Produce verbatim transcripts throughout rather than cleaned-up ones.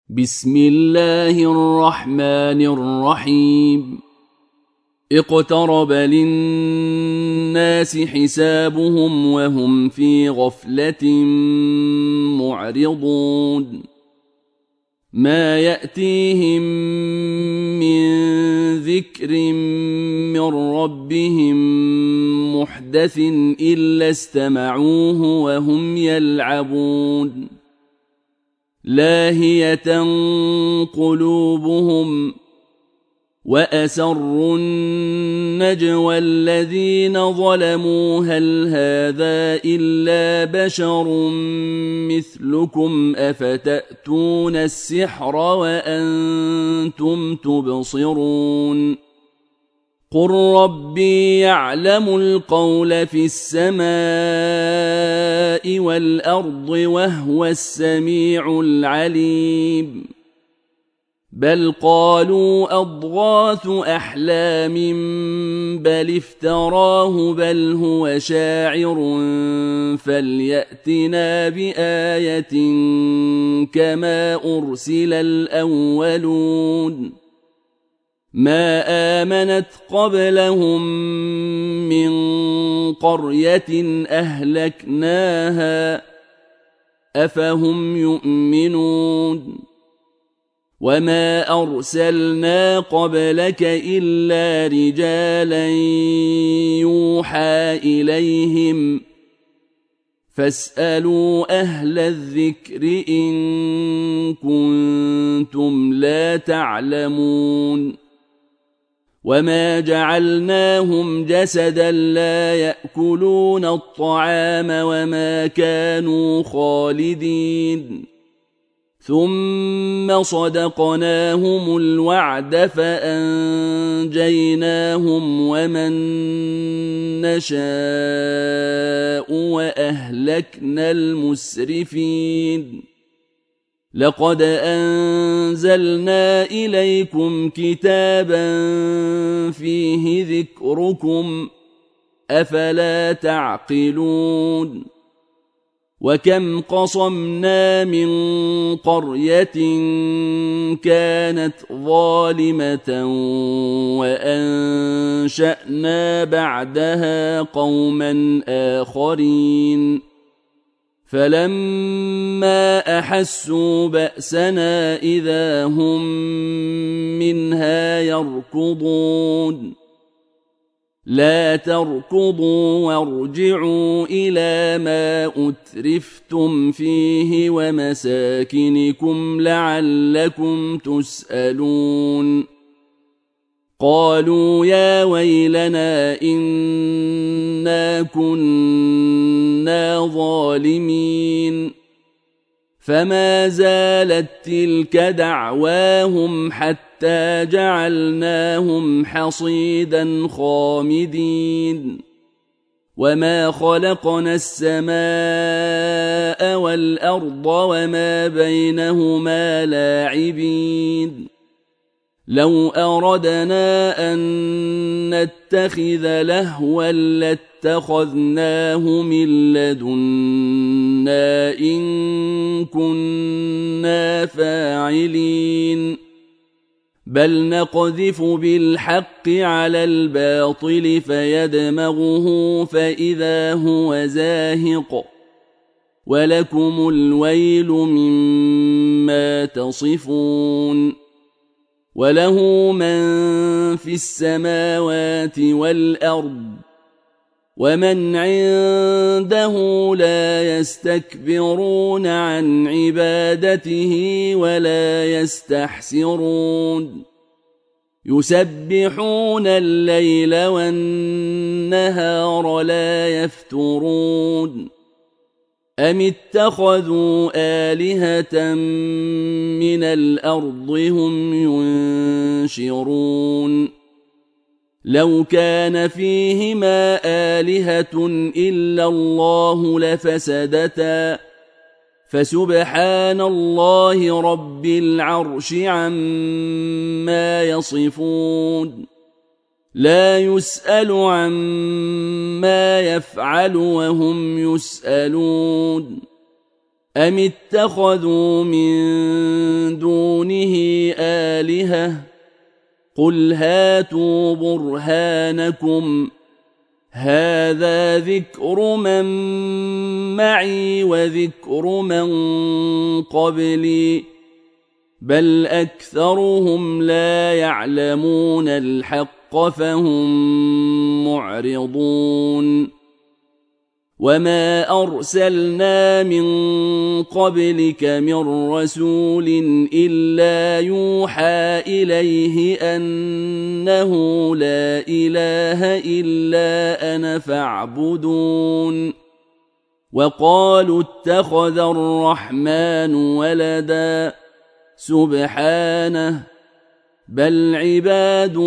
بسم الله الرحمن الرحيم. اقترب للناس حسابهم وهم في غفلة معرضون. ما يأتيهم من ذكر من ربهم محدث إلا استمعوه وهم يلعبون. لاهية قلوبهم وأسروا النجوى الذين ظلموا هل هذا إلا بشر مثلكم أفتأتون السحر وأنتم تبصرون. قل ربي يعلم القول في السماء والأرض وهو السميع العليم. بل قالوا أضغاث أحلام بل افتراه بل هو شاعر فليأتنا بآية كما أرسل الأولون. ما آمنت قبلهم من قرية أهلكناها أفهم يؤمنون. وما أرسلنا قبلك إلا رجالا يوحى إليهم فاسألوا أهل الذكر إن كنتم لا تعلمون. وما جعلناهم جسدا لا يأكلون الطعام وما كانوا خالدين. ثم صدقناهم الوعد فأنجيناهم ومن نشاء وأهلكنا المسرفين. لقد أنزلنا إليكم كتابا فيه ذكركم أفلا تعقلون. وكم قصمنا من قرية كانت ظالمة وأنشأنا بعدها قوما آخرين فلما أحسوا بأسنا إذا هم منها يركضون. لا تركضوا وارجعوا إلى ما أترفتم فيه ومساكنكم لعلكم تسألون. قالوا يا ويلنا إنا كنا ظالمين. فما زالت تلك دعواهم حتى جعلناهم حصيدا خامدين. وما خلقنا السماء والأرض وما بينهما لاعبين. لو أردنا أن نتخذ لهوا لاتخذناه من لدنا إن كنا فاعلين. بل نقذف بالحق على الباطل فيدمغه فإذا هو زاهق ولكم الويل مما تصفون. وله من في السماوات والأرض ومن عنده لا يستكبرون عن عبادته ولا يستحسرون. يسبحون الليل والنهار لا يفترون. أم اتخذوا آلهة من الأرض هم ينشرون. لو كان فيهما آلهة إلا الله لفسدتا فسبحان الله رب العرش عما يصفون. لا يسأل عما يفعل وهم يسألون. أم اتخذوا من دونه آلهة قل هاتوا برهانكم هذا ذكر من معي وذكر من قبلي بل أكثرهم لا يعلمون الحق فهم معرضون وما أرسلنا من قبلك من رسول إلا يوحى إليه أنه لا إله إلا أنا فاعبدون وقالوا اتخذ الرحمن ولدا سبحانه بل عباد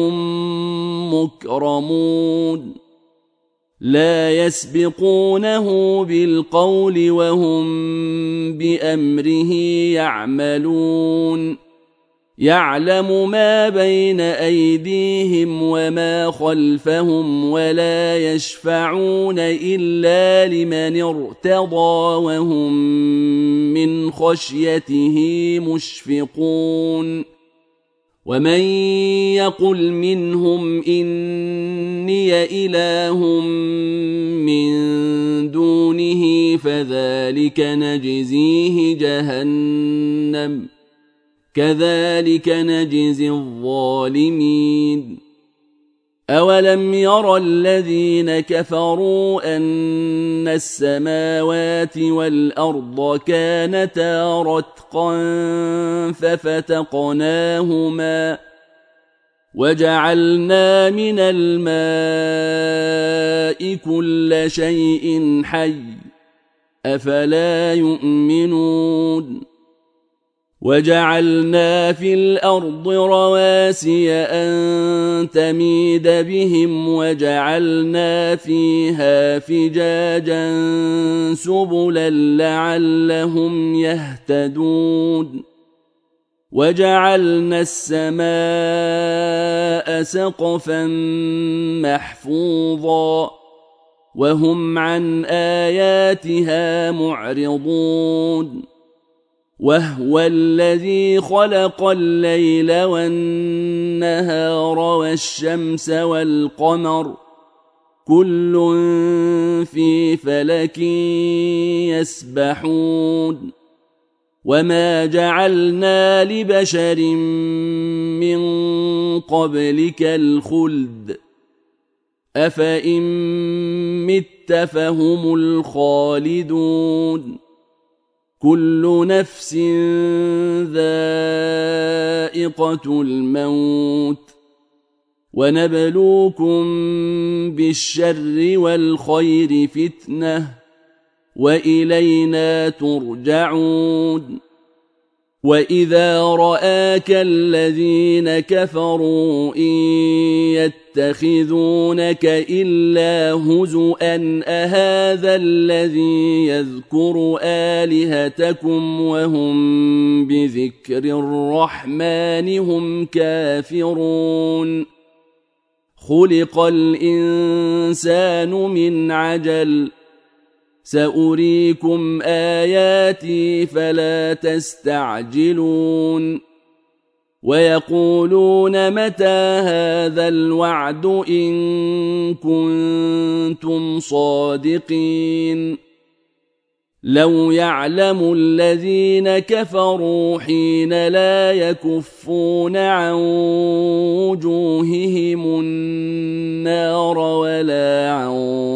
مكرمون لا يسبقونه بالقول وهم بأمره يعملون يعلم ما بين أيديهم وما خلفهم ولا يشفعون إلا لمن ارتضى وهم من خشيته مشفقون ومن يقل منهم إني إله من دونه فذلك نجزيه جهنم كذلك نجزي الظالمين أولم ير الذين كفروا أن السماوات والأرض كانتا رتقا ففتقناهما وجعلنا من الماء كل شيء حي أفلا يؤمنون وجعلنا في الأرض رواسي أن تميد بهم وجعلنا فيها فجاجا سبلا لعلهم يهتدون وجعلنا السماء سقفا محفوظا وهم عن آياتها معرضون وهو الذي خلق الليل والنهار والشمس والقمر كل في فلك يسبحون وما جعلنا لبشر من قبلك الخلد أفإن مت فهم الخالدون كل نفس ذائقة الموت ونبلوكم بالشر والخير فتنة وإلينا ترجعون وإذا رآك الذين كفروا إن يتخذونك إلا هزؤا أهذا الذي يذكر آلهتكم وهم بذكر الرحمن هم كافرون خلق الإنسان من عجل سأريكم آياتي فلا تستعجلون ويقولون متى هذا الوعد إن كنتم صادقين لو يعلم الذين كفروا حين لا يكفون عن وجوههم النار ولا عن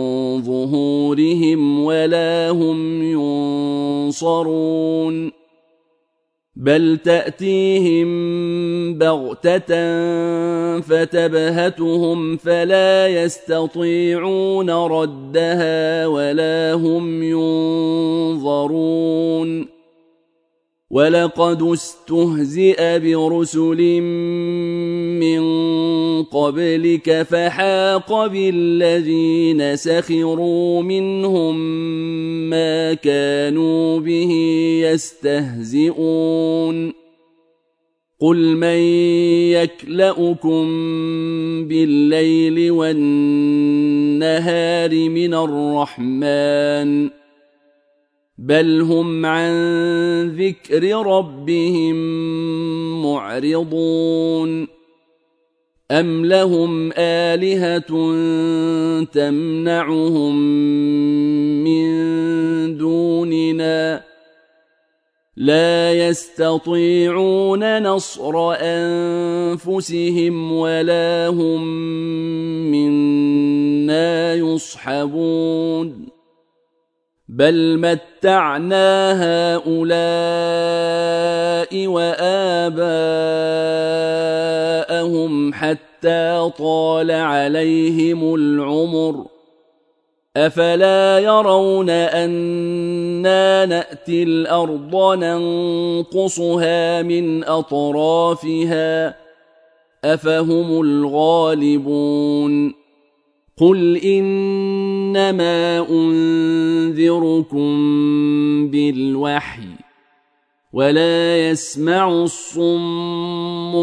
ظهورهم ولا هم ينصرون بل تأتيهم بغتة فتبهتهم فلا يستطيعون ردها ولا هم ينظرون ولقد استهزئ برسل من قبلك فحاق بالذين سخروا منهم ما كانوا به يستهزئون قل من يكلؤكم بالليل والنهار من الرحمن بل هم عن ذكر ربهم معرضون أم لهم آلهة تمنعهم من دوننا لا يستطيعون نصر أنفسهم ولا هم منا يصحبون بل متعنا هؤلاء وآباءهم حتى طال عليهم العمر أفلا يرون أنا نأتي الأرض ننقصها من أطرافها أفهم الغالبون قل إنما أنذركم بالوحي ولا يسمع الصم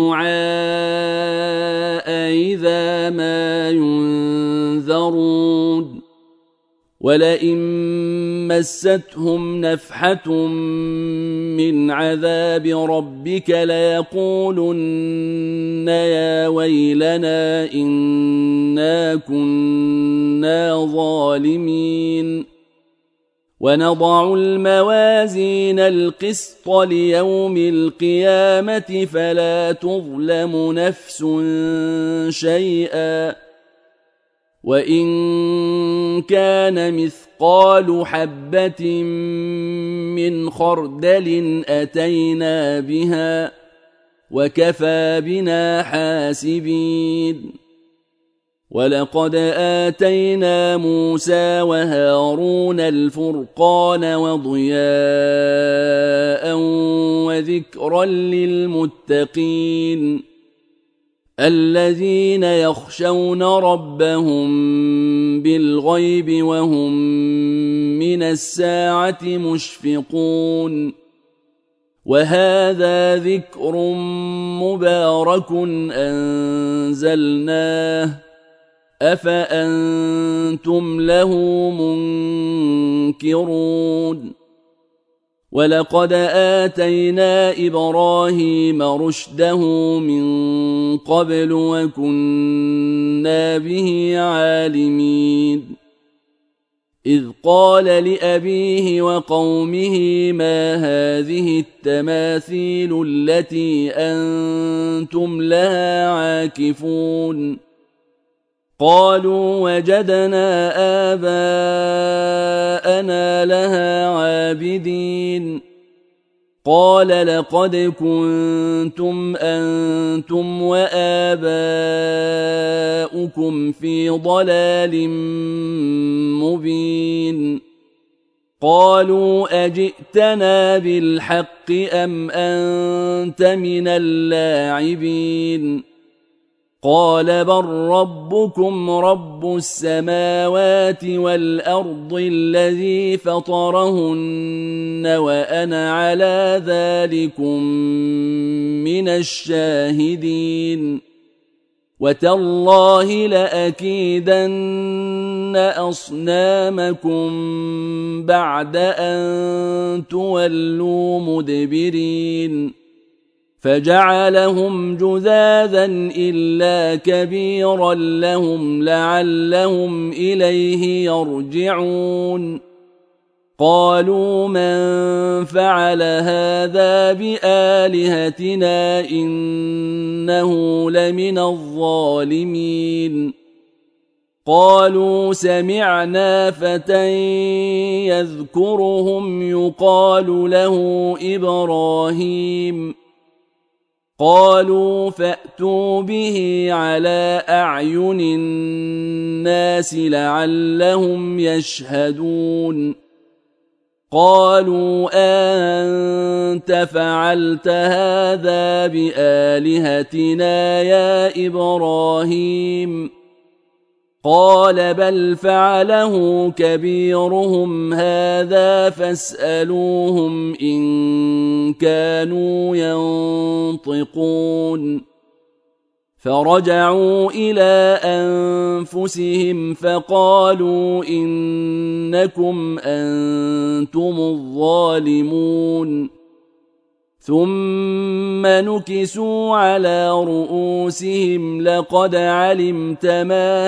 الدعاء إذا ما ينذرون ولئن مستهم نفحة من عذاب ربك ليقولن يا ويلنا إنا كنا ظالمين ونضع الموازين القسط ليوم القيامة فلا تظلم نفس شيئا وإن كان مثقال حبة من خردل أتينا بها وكفى بنا حاسبين ولقد آتينا موسى وهارون الفرقان وضياء وذكرا للمتقين الذين يخشون ربهم بالغيب وهم من الساعة مشفقون وهذا ذكر مبارك أنزلناه أفأنتم له منكرون ولقد آتينا إبراهيم رشده من قبل وكنا به عالمين إذ قال لأبيه وقومه ما هذه التماثيل التي أنتم لها عاكفون قالوا وجدنا آباءنا لها عابدين قال لقد كنتم أنتم وآباؤكم في ضلال مبين قالوا أجئتنا بالحق أم أنت من اللاعبين قال بل ربكم رب السماوات والأرض الذي فطرهن وأنا على ذلكم من الشاهدين وتالله لأكيدن أصنامكم بعد أن تولوا مدبرين فجعلهم جذاذا إلا كبيرا لهم لعلهم إليه يرجعون قالوا من فعل هذا بآلهتنا إنه لمن الظالمين قالوا سمعنا فتى يذكرهم يقال له إبراهيم قالوا فأتوا به على أعين الناس لعلهم يشهدون قالوا أنت فعلت هذا بآلهتنا يا إبراهيم قال بل فعله كبيرهم هذا فاسألوهم إن كانوا ينطقون فرجعوا إلى أنفسهم فقالوا إنكم أنتم الظالمون ثم نكسوا على رؤوسهم لقد علمت ما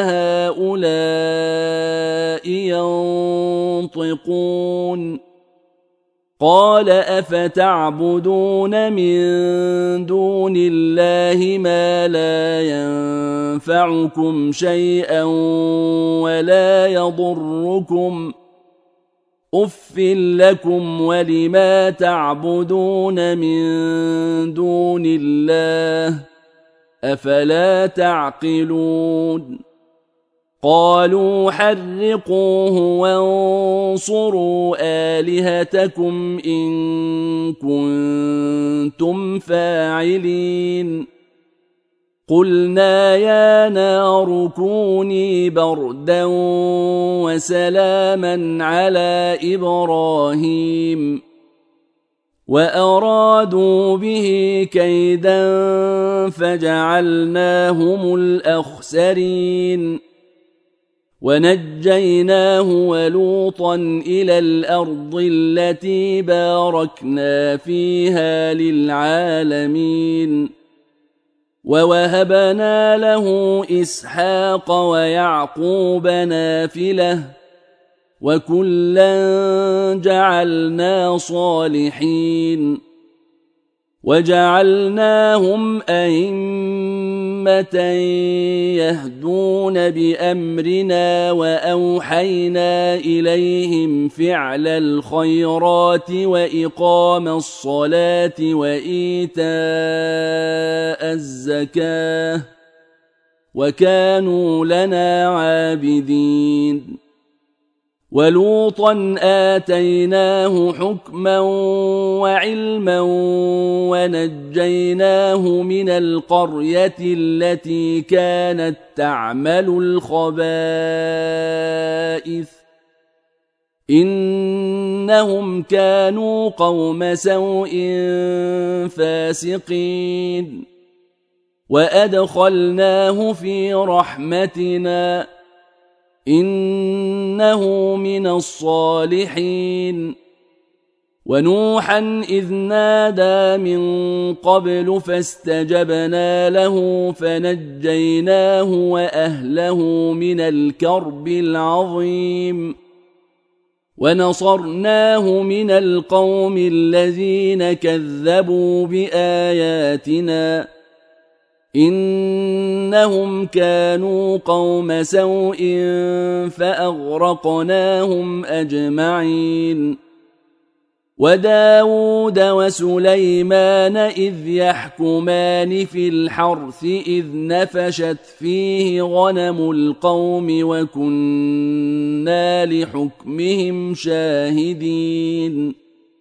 هؤلاء ينطقون قال أفتعبدون من دون الله ما لا ينفعكم شيئا ولا يضركم أف لكم ولما تعبدون من دون الله أفلا تعقلون قالوا حرقوه وانصروا آلهتكم إن كنتم فاعلين قلنا يا نار كوني بردا وسلاما على إبراهيم وأرادوا به كيدا فجعلناهم الأخسرين ونجيناه ولوطا إلى الأرض التي باركنا فيها للعالمين ووهبنا له إسحاق ويعقوب نافلة وكلا جعلنا صالحين وجعلناهم أئمة يهدون بأمرنا وأوحينا إليهم فعل الخيرات وإقام الصلاة وإيتاء الزكاة وكانوا لنا عابدين ولوطا آتيناه حكما وعلما ونجيناه من القرية التي كانت تعمل الخبائث إنهم كانوا قوم سوء فاسقين وأدخلناه في رحمتنا إنه من الصالحين ونوحا إذ نادى من قبل فاستجبنا له فنجيناه وأهله من الكرب العظيم ونصرناه من القوم الذين كذبوا بآياتنا إنهم كانوا قوم سوء فأغرقناهم أجمعين وداود وسليمان إذ يحكمان في الحرث إذ نفشت فيه غنم القوم وكنا لحكمهم شاهدين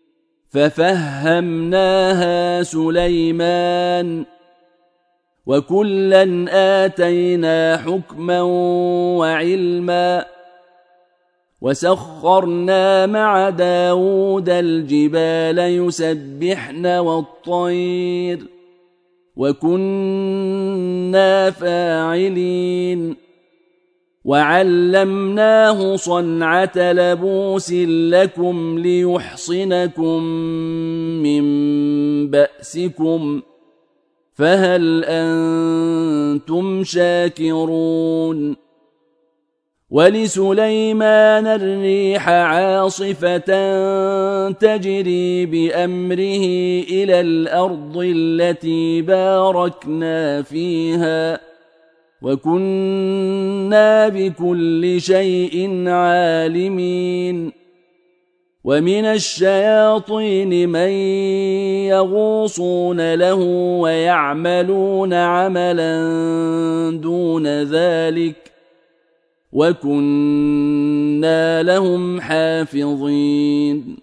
ففهمناها سليمان وكلا آتينا حكما وعلما وسخرنا مع داود الجبال يسبحن والطير وكنا فاعلين وعلمناه صنعة لبوس لكم ليحصنكم من بأسكم فهل أنتم شاكرون ولسليمان الريح عاصفة تجري بأمره إلى الأرض التي باركنا فيها وكنا بكل شيء عالمين ومن الشياطين من يغوصون له ويعملون عملا دون ذلك وكنا لهم حافظين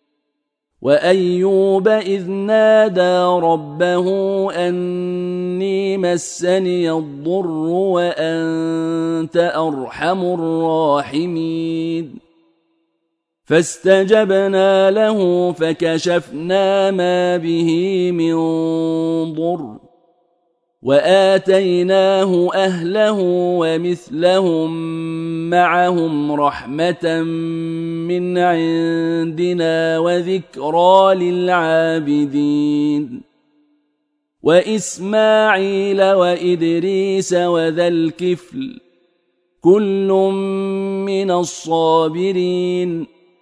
وأيوب إذ نادى ربه أني مسني الضر وأنت أرحم الراحمين فاستجبنا له فكشفنا ما به من ضر وآتيناه أهله ومثلهم معهم رحمة من عندنا وذكرى للعابدين وإسماعيل وإدريس وذا الكفل كل من الصابرين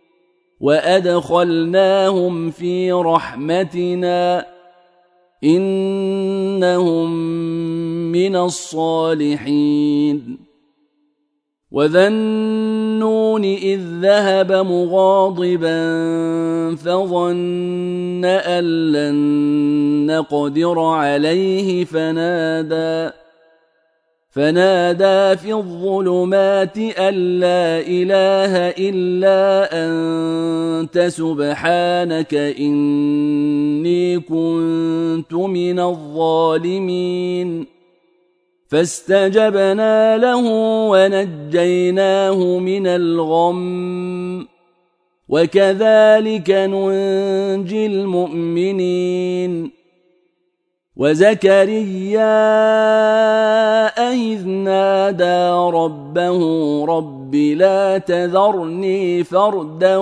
وأدخلناهم في رحمتنا إنهم من الصالحين وذا النون إذ ذهب مغاضبا فظن أن لن نقدر عليه فنادى فنادى في الظلمات أن لا إله إلا أنت سبحانك إني كنت من الظالمين فاستجبنا له ونجيناه من الغم وكذلك ننجي المؤمنين وزكريا إذ نادى ربه رب لا تذرني فردا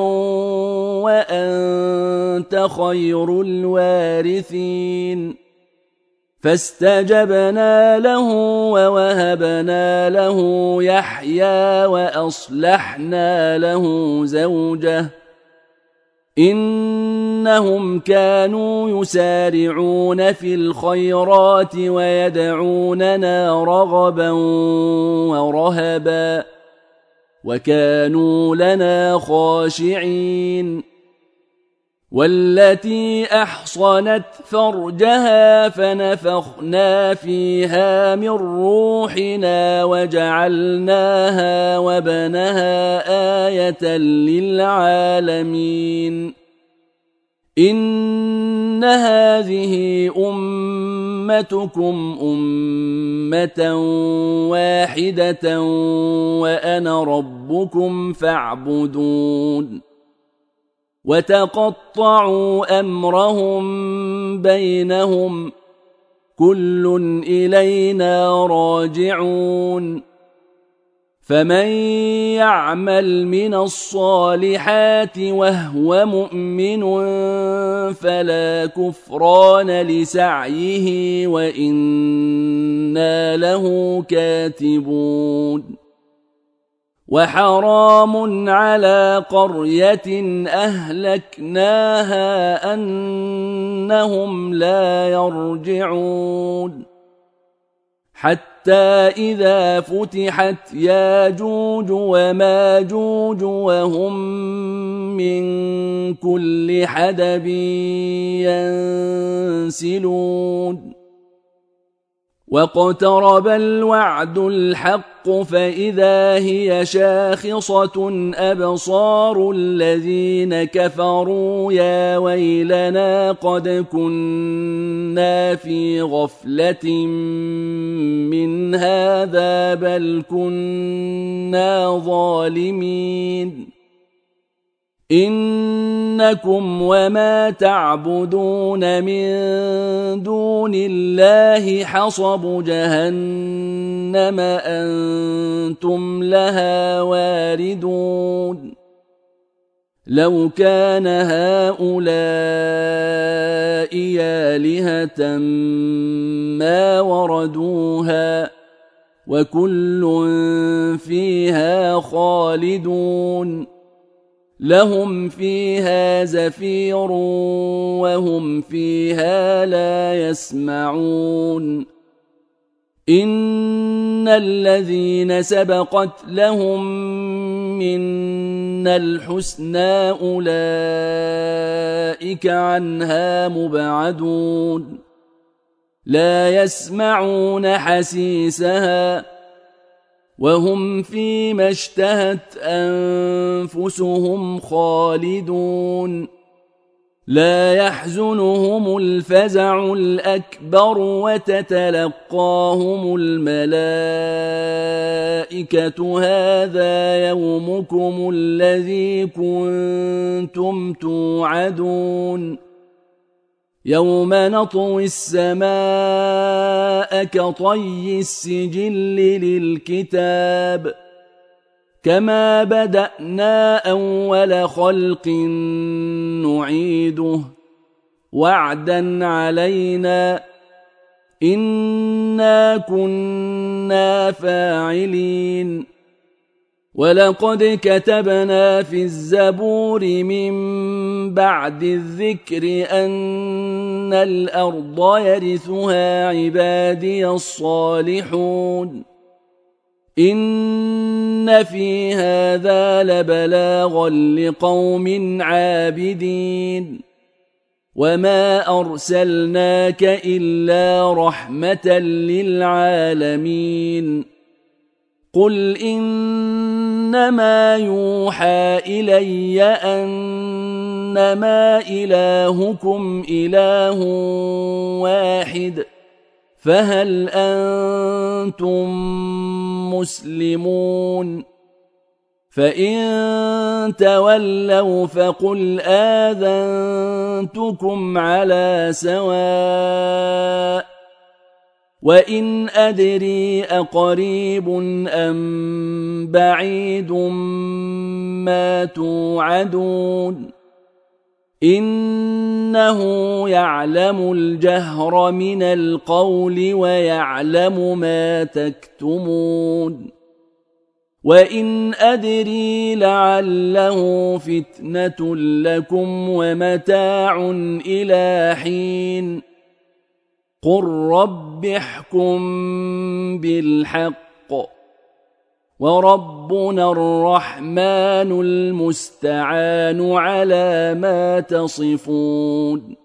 وأنت خير الوارثين فاستجبنا له ووهبنا له يحيى وأصلحنا له زوجه إنهم كانوا يسارعون في الخيرات ويدعوننا رغبا ورهبا وكانوا لنا خاشعين والتي أحصنت فرجها فنفخنا فيها من روحنا وجعلناها وبنها آية للعالمين إن هذه أمتكم أمة واحدة وأنا ربكم فاعبدون وتقطعوا أمرهم بينهم كل إلينا راجعون فمن يعمل من الصالحات وهو مؤمن فلا كفران لسعيه وإنا له كاتبون وحرام على قرية أهلكناها أنهم لا يرجعون حتى إذا فتحت ياجوج وماجوج وهم من كل حدب ينسلون واقترب الوعد الحق فإذا هي شاخصة أبصار الذين كفروا يا ويلنا قد كنا في غفلة من هذا بل كنا ظالمين إنكم وما تعبدون من دون الله حصب جهنم أنتم لها واردون لو كان هؤلاء آلهة ما وردوها وكل فيها خالدون لهم فيها زفير وهم فيها لا يسمعون إن الذين سبقت لهم منا الحسنى أولئك عنها مبعدون لا يسمعون حسيسها وهم فيما اشتهت أنفسهم خالدون لا يحزنهم الفزع الأكبر وتتلقاهم الملائكة هذا يومكم الذي كنتم توعدون يوم نطوي السماء كطي السجل للكتاب كما بدأنا أول خلق نعيده وعدا علينا إنا كنا فاعلين ولقد كتبنا في الزبور من بعد الذكر أن الأرض يرثها عبادي الصالحون إن في هذا لبلاغا لقوم عابدين وما أرسلناك إلا رحمة للعالمين قل إنما يوحى إلي أنما إلهكم إله واحد فهل أنتم مسلمون فإن تولوا فقل آذنتكم على سواء وإن أدري أقريب أم بعيد ما توعدون إنه يعلم الجهر من القول ويعلم ما تكتمون وإن أدري لعله فتنة لكم ومتاع إلى حين قل رب احكم بالحق وربنا الرحمن المستعان على ما تصفون